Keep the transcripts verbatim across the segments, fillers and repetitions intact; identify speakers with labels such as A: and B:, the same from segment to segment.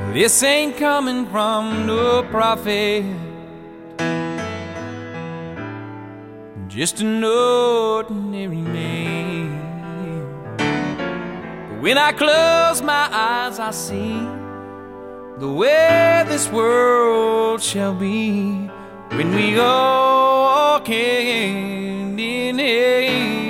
A: This ain't coming from no prophet, just an ordinary man. But when I close my eyes, I see the way this world shall be when we all walk hand in hand.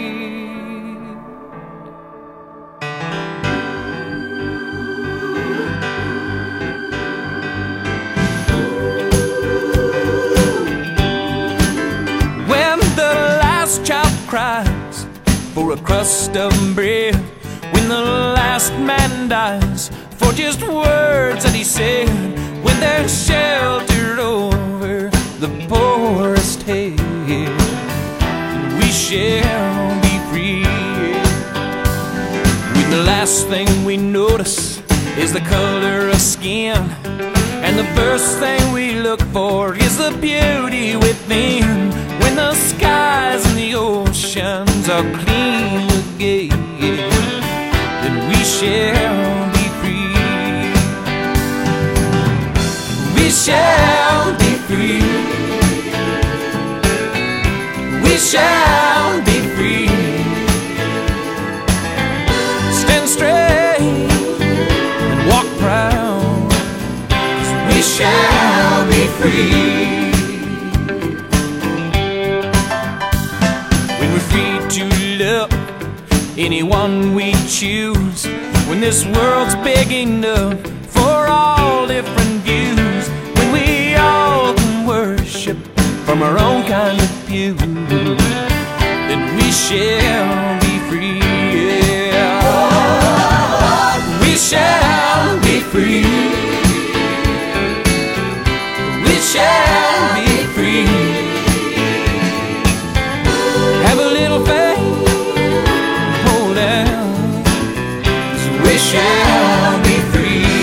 A: Child cries for a crust of bread, when the last man dies for just words that he said, when they're sheltered over the poorest head, we shall be free. When the last thing we notice is the color of skin, and the first thing we look for is the beauty within, when the skies and the oceans are clean again, then we shall be free. We shall be free. We shall be free. Stand straight and walk proud, 'cause we shall be free. Anyone we choose, when this world's big enough for all different views, when we all can worship from our own kind of pew, then we shall be free. Yeah. We shall be free. We shall be free. Have a little faith, shall be free.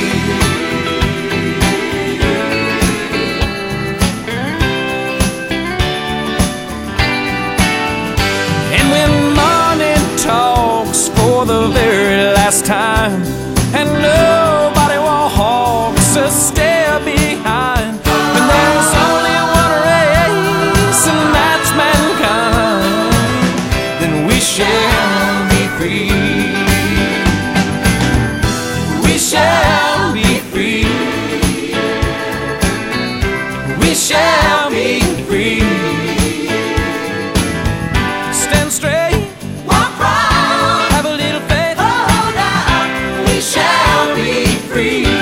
A: And when morning talks for the very last time, and nobody walks a step behind, when there's only one race and that's mankind, then we shall be free. We shall be free. We shall be free. Stand straight, walk proud, have a little faith, hold on. We shall be free.